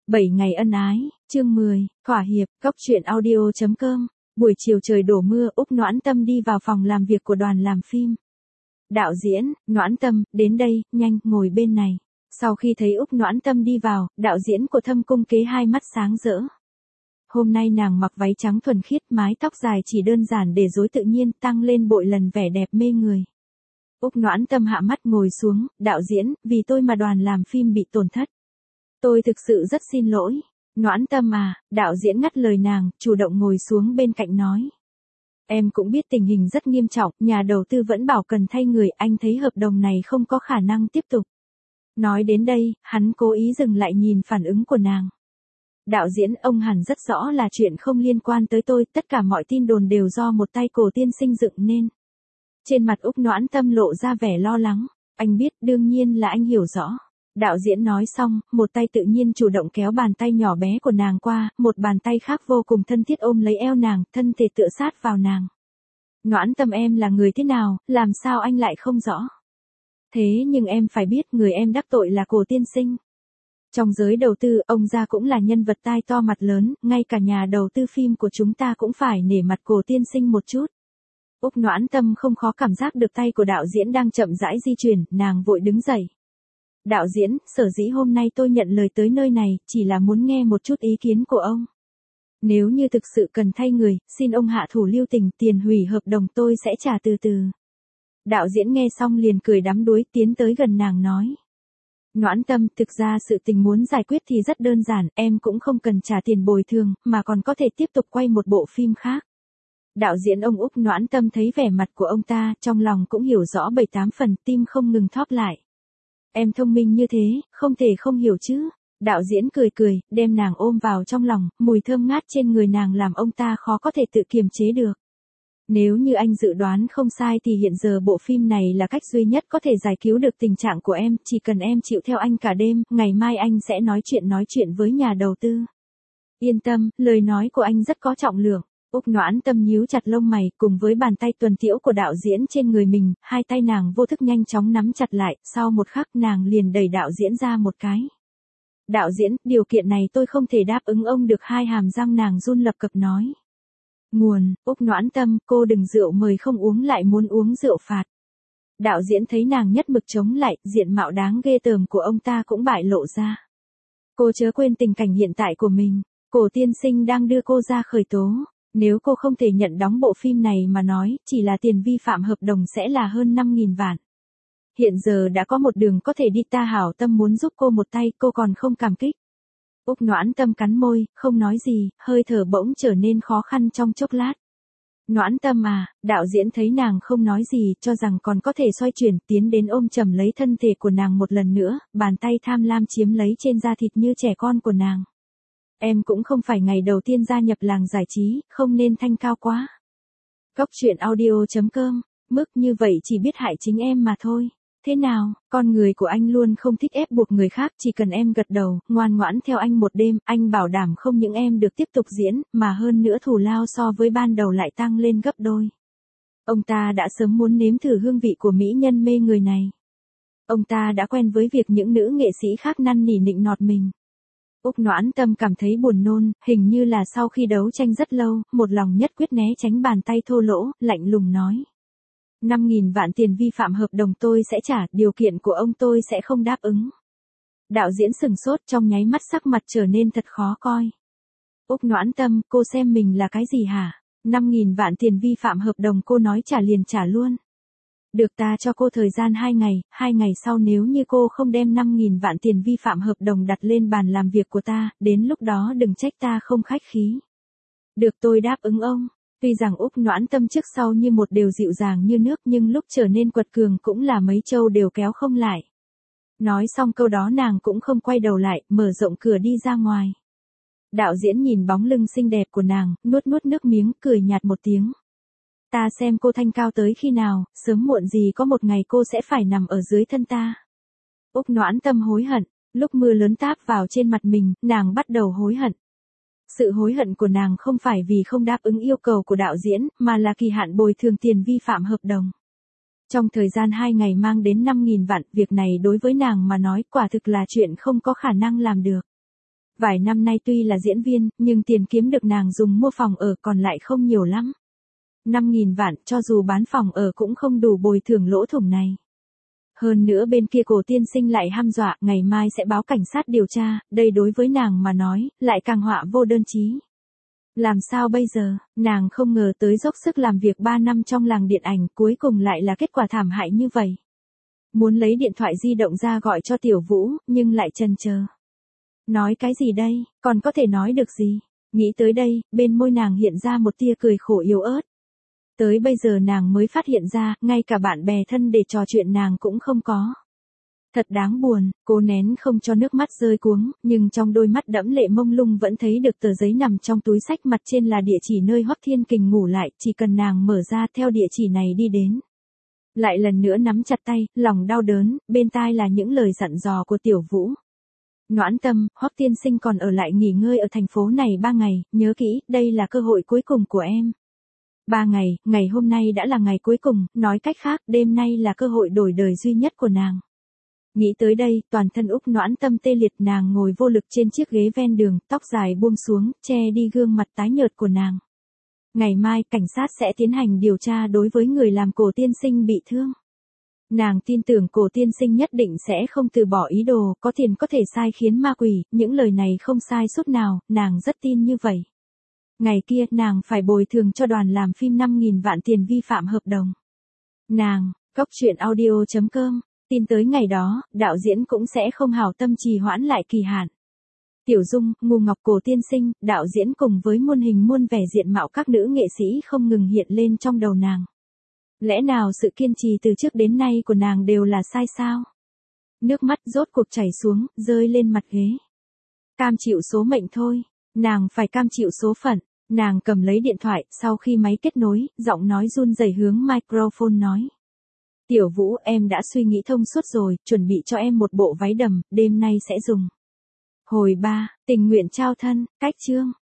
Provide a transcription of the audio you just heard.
7 ngày ân ái, chương 10, thỏa hiệp, cóc truyện audio.com. Buổi chiều trời đổ mưa, Úc Noãn Tâm đi vào phòng làm việc của đoàn làm phim. Đạo diễn, Noãn Tâm, đến đây, nhanh, ngồi bên này. Sau khi thấy Úc Noãn Tâm đi vào, đạo diễn của Thâm Cung Kế hai mắt sáng rỡ. Hôm nay nàng mặc váy trắng thuần khiết, mái tóc dài chỉ đơn giản để rối tự nhiên, tăng lên bội lần vẻ đẹp mê người. Úc Noãn Tâm hạ mắt ngồi xuống, đạo diễn, vì tôi mà đoàn làm phim bị tổn thất. Tôi thực sự rất xin lỗi. Noãn Tâm à, đạo diễn ngắt lời nàng, chủ động ngồi xuống bên cạnh nói. Em cũng biết tình hình rất nghiêm trọng, nhà đầu tư vẫn bảo cần thay người, anh thấy hợp đồng này không có khả năng tiếp tục. Nói đến đây, hắn cố ý dừng lại nhìn phản ứng của nàng. Đạo diễn, ông hẳn rất rõ là chuyện không liên quan tới tôi, tất cả mọi tin đồn đều do một tay Cổ tiên sinh dựng nên. Trên mặt Úc Noãn Tâm lộ ra vẻ lo lắng, anh biết, đương nhiên là anh hiểu rõ. Đạo diễn nói xong, một tay tự nhiên chủ động kéo bàn tay nhỏ bé của nàng qua, một bàn tay khác vô cùng thân thiết ôm lấy eo nàng, thân thể tựa sát vào nàng. Noãn Tâm, em là người thế nào, làm sao anh lại không rõ? Thế nhưng em phải biết người em đắc tội là Cổ tiên sinh. Trong giới đầu tư, ông già cũng là nhân vật tai to mặt lớn, ngay cả nhà đầu tư phim của chúng ta cũng phải nể mặt Cổ tiên sinh một chút. Úc Noãn Tâm không khó cảm giác được tay của đạo diễn đang chậm rãi di chuyển, nàng vội đứng dậy. Đạo diễn, sở dĩ hôm nay tôi nhận lời tới nơi này, chỉ là muốn nghe một chút ý kiến của ông. Nếu như thực sự cần thay người, xin ông hạ thủ lưu tình, tiền hủy hợp đồng tôi sẽ trả từ từ. Đạo diễn nghe xong liền cười đắm đuối, tiến tới gần nàng nói. Noãn Tâm, thực ra sự tình muốn giải quyết thì rất đơn giản, em cũng không cần trả tiền bồi thường, mà còn có thể tiếp tục quay một bộ phim khác. Đạo diễn ông Úc Noãn Tâm thấy vẻ mặt của ông ta, trong lòng cũng hiểu rõ 7-8 phần, tim không ngừng thóp lại. Em thông minh như thế, không thể không hiểu chứ. Đạo diễn cười cười, đem nàng ôm vào trong lòng, mùi thơm ngát trên người nàng làm ông ta khó có thể tự kiềm chế được. Nếu như anh dự đoán không sai thì hiện giờ bộ phim này là cách duy nhất có thể giải cứu được tình trạng của em, chỉ cần em chịu theo anh cả đêm, ngày mai anh sẽ nói chuyện với nhà đầu tư. Yên tâm, lời nói của anh rất có trọng lượng. Úc Noãn Tâm nhíu chặt lông mày, cùng với bàn tay tuần tiễu của đạo diễn trên người mình, hai tay nàng vô thức nhanh chóng nắm chặt lại, sau một khắc nàng liền đẩy đạo diễn ra một cái. Đạo diễn, điều kiện này tôi không thể đáp ứng ông được, hai hàm răng nàng run lập cập nói. Nguồn, Úc Noãn Tâm, cô đừng rượu mời không uống lại muốn uống rượu phạt. Đạo diễn thấy nàng nhất mực chống lại, diện mạo đáng ghê tởm của ông ta cũng bại lộ ra. Cô chớ quên tình cảnh hiện tại của mình, Cổ tiên sinh đang đưa cô ra khởi tố. Nếu cô không thể nhận đóng bộ phim này mà nói, chỉ là tiền vi phạm hợp đồng sẽ là hơn 5.000 vạn. Hiện giờ đã có một đường có thể đi, ta hảo tâm muốn giúp cô một tay, cô còn không cảm kích. Úc Noãn Tâm cắn môi, không nói gì, hơi thở bỗng trở nên khó khăn trong chốc lát. Noãn Tâm à, đạo diễn thấy nàng không nói gì, cho rằng còn có thể xoay chuyển, tiến đến ôm chầm lấy thân thể của nàng một lần nữa, bàn tay tham lam chiếm lấy trên da thịt như trẻ con của nàng. Em cũng không phải ngày đầu tiên gia nhập làng giải trí, không nên thanh cao quá. Cóc truyện audio.com, mức như vậy chỉ biết hại chính em mà thôi. Thế nào, con người của anh luôn không thích ép buộc người khác, chỉ cần em gật đầu, ngoan ngoãn theo anh một đêm, anh bảo đảm không những em được tiếp tục diễn, mà hơn nữa thù lao so với ban đầu lại tăng lên gấp đôi. Ông ta đã sớm muốn nếm thử hương vị của mỹ nhân mê người này. Ông ta đã quen với việc những nữ nghệ sĩ khác năn nỉ nịnh nọt mình. Úc Noãn Tâm cảm thấy buồn nôn, hình như là sau khi đấu tranh rất lâu, một lòng nhất quyết né tránh bàn tay thô lỗ, lạnh lùng nói. 5.000 vạn tiền vi phạm hợp đồng tôi sẽ trả, điều kiện của ông tôi sẽ không đáp ứng. Đạo diễn sừng sốt, trong nháy mắt sắc mặt trở nên thật khó coi. Úc Noãn Tâm, cô xem mình là cái gì hả? 5.000 vạn tiền vi phạm hợp đồng cô nói trả liền trả luôn. Được, ta cho cô thời gian 2 ngày sau nếu như cô không đem 5.000 vạn tiền vi phạm hợp đồng đặt lên bàn làm việc của ta, đến lúc đó đừng trách ta không khách khí. Được, tôi đáp ứng ông. Tuy rằng Úc Noãn Tâm trước sau như một đều dịu dàng như nước nhưng lúc trở nên quật cường cũng là mấy châu đều kéo không lại. Nói xong câu đó nàng cũng không quay đầu lại, mở rộng cửa đi ra ngoài. Đạo diễn nhìn bóng lưng xinh đẹp của nàng, nuốt nước miếng, cười nhạt một tiếng. Ta xem cô thanh cao tới khi nào, sớm muộn gì có một ngày cô sẽ phải nằm ở dưới thân ta. Úc Noãn Tâm hối hận, lúc mưa lớn táp vào trên mặt mình, nàng bắt đầu hối hận. Sự hối hận của nàng không phải vì không đáp ứng yêu cầu của đạo diễn, mà là kỳ hạn bồi thường tiền vi phạm hợp đồng. Trong thời gian 2 ngày mang đến 5.000 vạn, việc này đối với nàng mà nói quả thực là chuyện không có khả năng làm được. Vài năm nay tuy là diễn viên, nhưng tiền kiếm được nàng dùng mua phòng ở còn lại không nhiều lắm. 5.000 vạn, cho dù bán phòng ở cũng không đủ bồi thường lỗ thủng này. Hơn nữa bên kia Cổ tiên sinh lại hăm dọa, ngày mai sẽ báo cảnh sát điều tra, đây đối với nàng mà nói, lại càng họa vô đơn chí. Làm sao bây giờ, nàng không ngờ tới dốc sức làm việc 3 năm trong làng điện ảnh, cuối cùng lại là kết quả thảm hại như vậy. Muốn lấy điện thoại di động ra gọi cho Tiểu Vũ, nhưng lại chần chờ. Nói cái gì đây, còn có thể nói được gì? Nghĩ tới đây, bên môi nàng hiện ra một tia cười khổ yếu ớt. Tới bây giờ nàng mới phát hiện ra, ngay cả bạn bè thân để trò chuyện nàng cũng không có. Thật đáng buồn, cố nén không cho nước mắt rơi cuống, nhưng trong đôi mắt đẫm lệ mông lung vẫn thấy được tờ giấy nằm trong túi xách, mặt trên là địa chỉ nơi Hoắc Thiên Kình ngủ lại, chỉ cần nàng mở ra theo địa chỉ này đi đến. Lại lần nữa nắm chặt tay, lòng đau đớn, bên tai là những lời dặn dò của Tiểu Vũ. Noãn Tâm, Hoắc tiên sinh còn ở lại nghỉ ngơi ở thành phố này 3 ngày, nhớ kỹ, đây là cơ hội cuối cùng của em. 3 ngày, ngày hôm nay đã là ngày cuối cùng, nói cách khác, đêm nay là cơ hội đổi đời duy nhất của nàng. Nghĩ tới đây, toàn thân Úc Noãn Tâm tê liệt, nàng ngồi vô lực trên chiếc ghế ven đường, tóc dài buông xuống, che đi gương mặt tái nhợt của nàng. Ngày mai, cảnh sát sẽ tiến hành điều tra đối với người làm Cổ tiên sinh bị thương. Nàng tin tưởng Cổ tiên sinh nhất định sẽ không từ bỏ ý đồ, có tiền có thể sai khiến ma quỷ, những lời này không sai chút nào, nàng rất tin như vậy. Ngày kia, nàng phải bồi thường cho đoàn làm phim 5.000 vạn tiền vi phạm hợp đồng. Nàng, Cốc Truyện Audio.com, tin tới ngày đó, đạo diễn cũng sẽ không hảo tâm trì hoãn lại kỳ hạn. Tiểu Dung, Ngô Ngọc, Cổ tiên sinh, đạo diễn cùng với muôn hình muôn vẻ diện mạo các nữ nghệ sĩ không ngừng hiện lên trong đầu nàng. Lẽ nào sự kiên trì từ trước đến nay của nàng đều là sai sao? Nước mắt rốt cuộc chảy xuống, rơi lên mặt ghế. Cam chịu số mệnh thôi, nàng phải cam chịu số phận. Nàng cầm lấy điện thoại, sau khi máy kết nối, giọng nói run rẩy hướng microphone nói. Tiểu Vũ, em đã suy nghĩ thông suốt rồi, chuẩn bị cho em một bộ váy đầm, đêm nay sẽ dùng. Hồi 3, tình nguyện trao thân, cách chương.